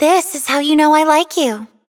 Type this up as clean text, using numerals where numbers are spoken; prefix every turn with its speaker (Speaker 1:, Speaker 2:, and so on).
Speaker 1: This is how you know I like you.